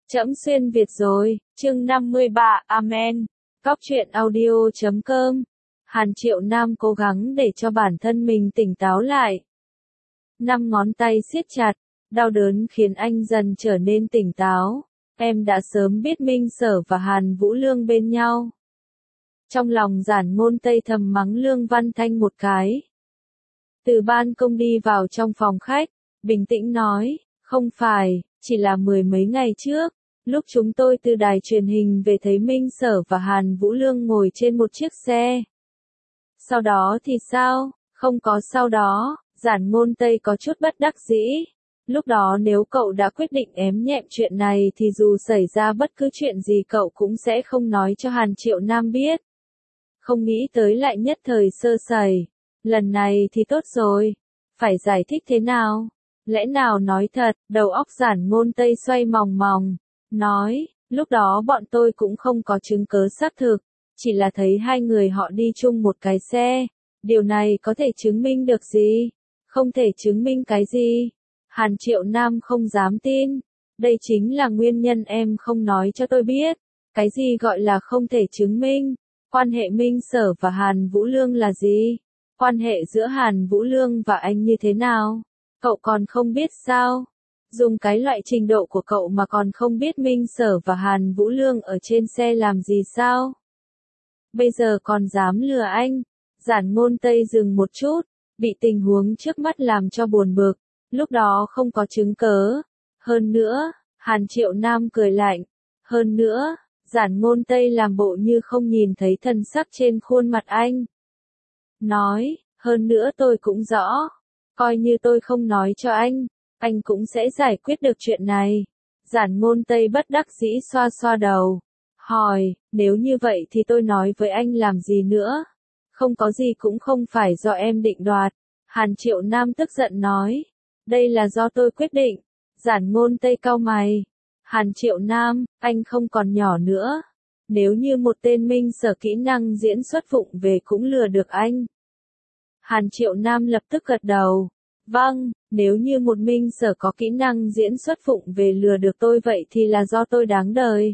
Trẫm xuyên Việt rồi, chương 53, Amen. Cóc truyện audio.com. Hàn Triệu Nam cố gắng để cho bản thân mình tỉnh táo lại. 5 ngón tay siết chặt, đau đớn khiến anh dần trở nên tỉnh táo. Em đã sớm biết Minh Sở và Hàn Vũ Lương bên nhau. Trong lòng Giản Ngôn Tây thầm mắng Lương Văn Thanh một cái. Từ ban công đi vào trong phòng khách, bình tĩnh nói, không phải, chỉ là 10 mấy ngày trước, lúc chúng tôi từ đài truyền hình về thấy Minh Sở và Hàn Vũ Lương ngồi trên một chiếc xe. Sau đó thì sao? Không có sau đó, Giản Ngôn Tây có chút bất đắc dĩ. Lúc đó nếu cậu đã quyết định ém nhẹm chuyện này thì dù xảy ra bất cứ chuyện gì cậu cũng sẽ không nói cho Hàn Triệu Nam biết. Không nghĩ tới lại nhất thời sơ sẩy. Lần này thì tốt rồi. Phải giải thích thế nào? Lẽ nào nói thật? Đầu óc Giản Ngôn Tây xoay mòng mòng. Nói, lúc đó bọn tôi cũng không có chứng cớ xác thực. Chỉ là thấy hai người họ đi chung một cái xe. Điều này có thể chứng minh được gì? Không thể chứng minh cái gì? Hàn Triệu Nam không dám tin. Đây chính là nguyên nhân em không nói cho tôi biết. Cái gì gọi là không thể chứng minh? Quan hệ Minh Sở và Hàn Vũ Lương là gì? Quan hệ giữa Hàn Vũ Lương và anh như thế nào? Cậu còn không biết sao? Dùng cái loại trình độ của cậu mà còn không biết Minh Sở và Hàn Vũ Lương ở trên xe làm gì sao? Bây giờ còn dám lừa anh? Giản Ngôn Tây dừng một chút, bị tình huống trước mắt làm cho buồn bực. Lúc đó không có chứng cớ. Hơn nữa, Hàn Triệu Nam cười lạnh. Hơn nữa, Giản Ngôn Tây làm bộ như không nhìn thấy thần sắc trên khuôn mặt anh. Nói, hơn nữa tôi cũng rõ. Coi như tôi không nói cho anh cũng sẽ giải quyết được chuyện này. Giản Ngôn Tây bất đắc dĩ xoa xoa đầu. Hỏi, nếu như vậy thì tôi nói với anh làm gì nữa? Không có gì cũng không phải do em định đoạt. Hàn Triệu Nam tức giận nói. Đây là do tôi quyết định. Giản Ngôn Tây cau mày. Hàn Triệu Nam, anh không còn nhỏ nữa. Nếu như một tên Minh Sở kỹ năng diễn xuất vụng về cũng lừa được anh. Hàn Triệu Nam lập tức gật đầu. Vâng, nếu như một Minh Sở có kỹ năng diễn xuất vụng về lừa được tôi vậy thì là do tôi đáng đời.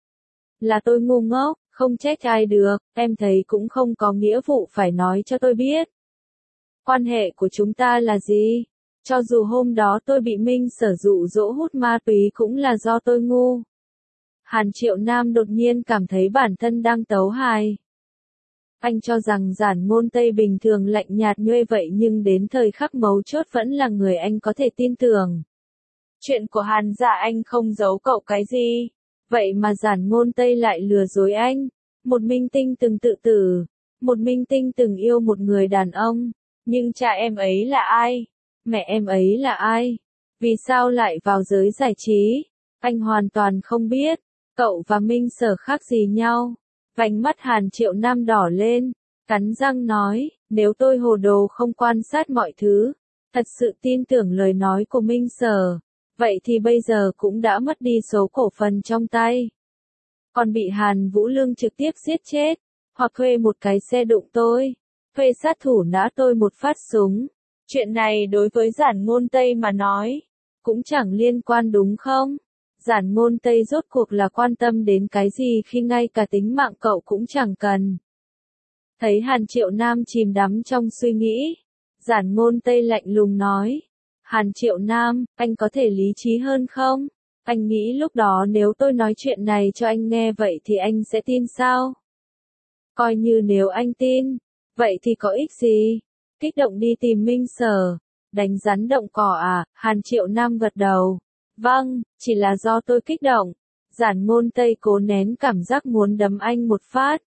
Là tôi ngu ngốc, không trách ai được, em thấy cũng không có nghĩa vụ phải nói cho tôi biết. Quan hệ của chúng ta là gì? Cho dù hôm đó tôi bị Minh Sở dụ dỗ hút ma túy cũng là do tôi ngu. Hàn Triệu Nam đột nhiên cảm thấy bản thân đang tấu hài. Anh cho rằng Giản Ngôn Tây bình thường lạnh nhạt nhuê vậy nhưng đến thời khắc mấu chốt vẫn là người anh có thể tin tưởng. Chuyện của Hàn gia anh không giấu cậu cái gì. Vậy mà Giản Ngôn Tây lại lừa dối anh. Một minh tinh từng tự tử. Một minh tinh từng yêu một người đàn ông. Nhưng cha em ấy là ai? Mẹ em ấy là ai? Vì sao lại vào giới giải trí? Anh hoàn toàn không biết. Cậu và Minh Sở khác gì nhau? Vành mắt Hàn Triệu Nam đỏ lên. Cắn răng nói, nếu tôi hồ đồ không quan sát mọi thứ. Thật sự tin tưởng lời nói của Minh Sở. Vậy thì bây giờ cũng đã mất đi số cổ phần trong tay. Còn bị Hàn Vũ Lương trực tiếp giết chết. Hoặc thuê một cái xe đụng tôi. Thuê sát thủ nã tôi một phát súng. Chuyện này đối với Giản Ngôn Tây mà nói, cũng chẳng liên quan đúng không? Giản Ngôn Tây rốt cuộc là quan tâm đến cái gì khi ngay cả tính mạng cậu cũng chẳng cần. Thấy Hàn Triệu Nam chìm đắm trong suy nghĩ, Giản Ngôn Tây lạnh lùng nói. Hàn Triệu Nam, anh có thể lý trí hơn không? Anh nghĩ lúc đó nếu tôi nói chuyện này cho anh nghe vậy thì anh sẽ tin sao? Coi như nếu anh tin, vậy thì có ích gì? Kích động đi tìm Minh Sở. Đánh rắn động cỏ à? Hàn Triệu Nam gật đầu. Vâng, chỉ là do tôi kích động. Giản Ngôn Tây cố nén cảm giác muốn đấm anh một phát.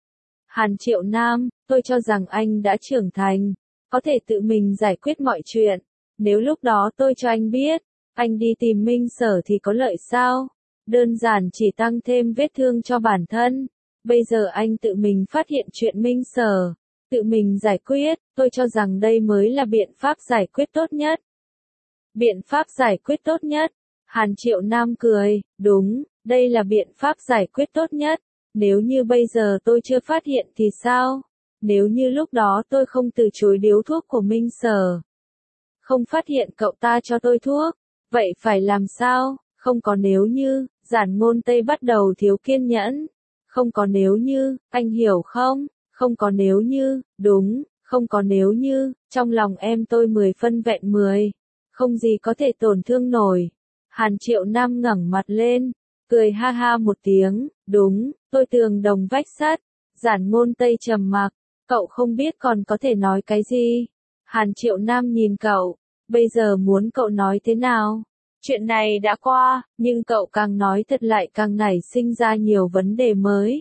Hàn Triệu Nam, tôi cho rằng anh đã trưởng thành. Có thể tự mình giải quyết mọi chuyện. Nếu lúc đó tôi cho anh biết, anh đi tìm Minh Sở thì có lợi sao? Đơn giản chỉ tăng thêm vết thương cho bản thân. Bây giờ anh tự mình phát hiện chuyện Minh Sở. Tự mình giải quyết, tôi cho rằng đây mới là biện pháp giải quyết tốt nhất. Biện pháp giải quyết tốt nhất. Hàn Triệu Nam cười, đúng, đây là biện pháp giải quyết tốt nhất. Nếu như bây giờ tôi chưa phát hiện thì sao? Nếu như lúc đó tôi không từ chối điếu thuốc của Minh Sở. Không phát hiện cậu ta cho tôi thuốc. Vậy phải làm sao? Không có nếu như. Giản Ngôn Tây bắt đầu thiếu kiên nhẫn. Không có nếu như, anh hiểu không? Không có nếu như, đúng, không có nếu như, trong lòng em tôi 10 phân vẹn 10. Không gì có thể tổn thương nổi. Hàn Triệu Nam ngẩng mặt lên, cười ha ha một tiếng, đúng, tôi tường đồng vách sắt. Giản Ngôn Tây trầm mặc, cậu không biết còn có thể nói cái gì. Hàn Triệu Nam nhìn cậu, bây giờ muốn cậu nói thế nào? Chuyện này đã qua, nhưng cậu càng nói thật lại càng nảy sinh ra nhiều vấn đề mới.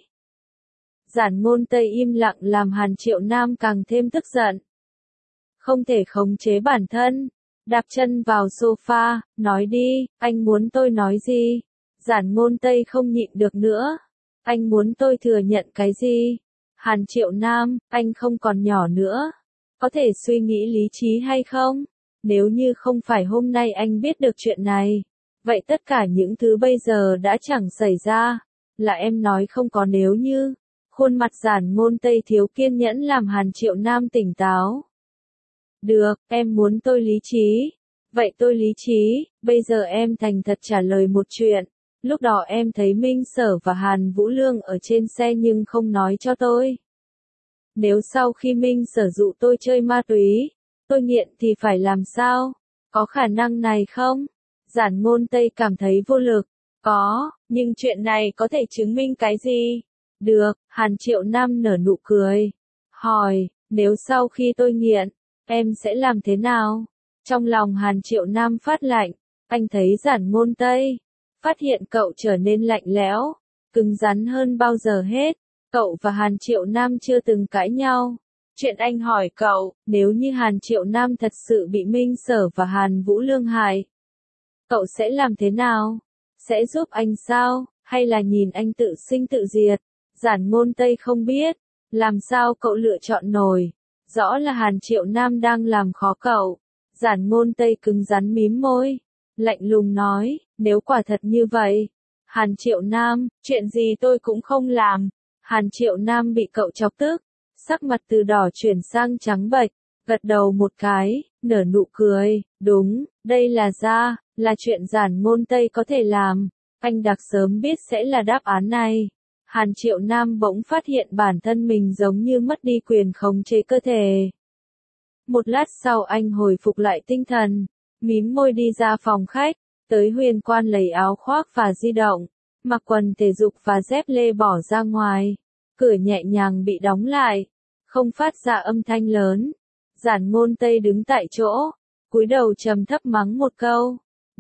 Giản Ngôn Tây im lặng làm Hàn Triệu Nam càng thêm tức giận. Không thể khống chế bản thân, đạp chân vào sofa, nói đi, anh muốn tôi nói gì? Giản Ngôn Tây không nhịn được nữa. Anh muốn tôi thừa nhận cái gì? Hàn Triệu Nam, anh không còn nhỏ nữa. Có thể suy nghĩ lý trí hay không? Nếu như không phải hôm nay anh biết được chuyện này, vậy tất cả những thứ bây giờ đã chẳng xảy ra. Là em nói không có nếu như. Khuôn mặt Giản Ngôn Tây thiếu kiên nhẫn làm Hàn Triệu Nam tỉnh táo. Được, em muốn tôi lý trí. Vậy tôi lý trí, bây giờ em thành thật trả lời một chuyện. Lúc đó em thấy Minh Sở và Hàn Vũ Lương ở trên xe nhưng không nói cho tôi. Nếu sau khi Minh Sở dụ tôi chơi ma túy, tôi nghiện thì phải làm sao? Có khả năng này không? Giản Ngôn Tây cảm thấy vô lực. Có, nhưng chuyện này có thể chứng minh cái gì? Được, Hàn Triệu Nam nở nụ cười. Hỏi, nếu sau khi tôi nghiện, em sẽ làm thế nào? Trong lòng Hàn Triệu Nam phát lạnh, anh thấy Giản Ngôn Tây, phát hiện cậu trở nên lạnh lẽo, cứng rắn hơn bao giờ hết. Cậu và Hàn Triệu Nam chưa từng cãi nhau. Chuyện anh hỏi cậu, nếu như Hàn Triệu Nam thật sự bị Minh Sở và Hàn Vũ Lương hại, cậu sẽ làm thế nào? Sẽ giúp anh sao, hay là nhìn anh tự sinh tự diệt? Giản Ngôn Tây không biết, làm sao cậu lựa chọn nổi. Rõ là Hàn Triệu Nam đang làm khó cậu. Giản Ngôn Tây cứng rắn mím môi, lạnh lùng nói, nếu quả thật như vậy. Hàn Triệu Nam, chuyện gì tôi cũng không làm. Hàn Triệu Nam bị cậu chọc tức, sắc mặt từ đỏ chuyển sang trắng bệch, gật đầu một cái, nở nụ cười, đúng, đây là chuyện Giản Ngôn Tây có thể làm. Anh đặc sớm biết sẽ là đáp án này. Hàn Triệu Nam bỗng phát hiện bản thân mình giống như mất đi quyền khống chế cơ thể. Một lát sau anh hồi phục lại tinh thần, mím môi đi ra phòng khách, tới Huyền Quan lấy áo khoác và di động, mặc quần thể dục và dép lê bỏ ra ngoài. Cửa nhẹ nhàng bị đóng lại, không phát ra âm thanh lớn. Giản Ngôn Tây đứng tại chỗ, cúi đầu trầm thấp mắng một câu.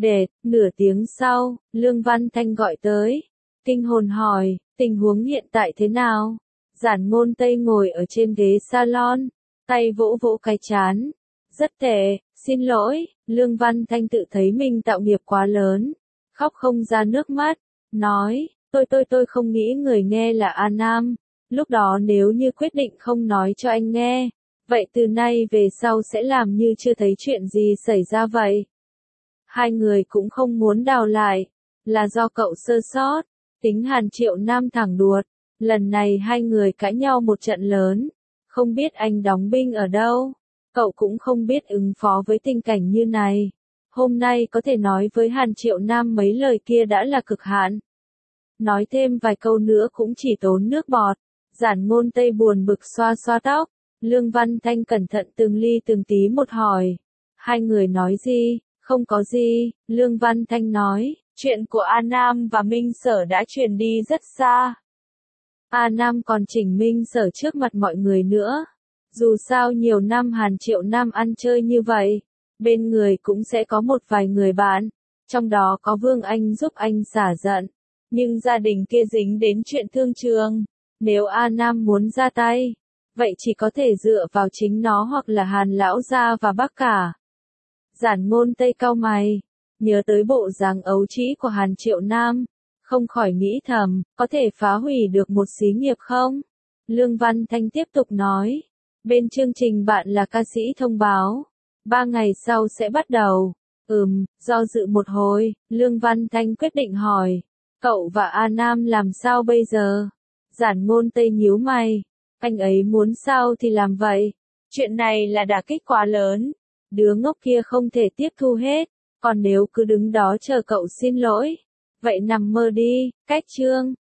Nửa tiếng sau, Lương Văn Thanh gọi tới. Kinh hồn hỏi, tình huống hiện tại thế nào? Giản Ngôn Tây ngồi ở trên ghế salon, tay vỗ vỗ cái trán. Rất tệ, xin lỗi. Lương Văn Thanh tự thấy mình tạo nghiệp quá lớn, khóc không ra nước mắt, nói, tôi không nghĩ người nghe là A Nam. Lúc đó nếu như quyết định không nói cho anh nghe, vậy từ nay về sau sẽ làm như chưa thấy chuyện gì xảy ra vậy. Hai người cũng không muốn đào lại, là do cậu sơ sót. Tính Hàn Triệu Nam thẳng đuột, lần này hai người cãi nhau một trận lớn, không biết anh đóng binh ở đâu, cậu cũng không biết ứng phó với tình cảnh như này. Hôm nay có thể nói với Hàn Triệu Nam mấy lời kia đã là cực hạn. Nói thêm vài câu nữa cũng chỉ tốn nước bọt. Giản Ngôn Tây buồn bực xoa xoa tóc, Lương Văn Thanh cẩn thận từng ly từng tí một hỏi. Hai người nói gì? Không có gì, Lương Văn Thanh nói, chuyện của A Nam và Minh Sở đã truyền đi rất xa. A Nam còn chỉnh Minh Sở trước mặt mọi người nữa. Dù sao nhiều năm Hàn Triệu Nam ăn chơi như vậy, bên người cũng sẽ có một vài người bạn, trong đó có Vương Anh giúp anh xả giận. Nhưng gia đình kia dính đến chuyện thương trường. Nếu A Nam muốn ra tay, vậy chỉ có thể dựa vào chính nó hoặc là Hàn Lão Gia và bác cả. Giản Ngôn Tây cau mày, nhớ tới bộ dáng ấu trĩ của Hàn Triệu Nam, không khỏi nghĩ thầm, có thể phá hủy được một xí nghiệp không? Lương Văn Thanh tiếp tục nói, bên chương trình bạn là ca sĩ thông báo, 3 ngày sau sẽ bắt đầu. Do dự một hồi, Lương Văn Thanh quyết định hỏi, cậu và A Nam làm sao bây giờ? Giản Ngôn Tây nhíu mày, anh ấy muốn sao thì làm vậy. Chuyện này là đả kích quá lớn, đứa ngốc kia không thể tiếp thu hết, còn nếu cứ đứng đó chờ cậu xin lỗi, Vậy nằm mơ đi, cách chương.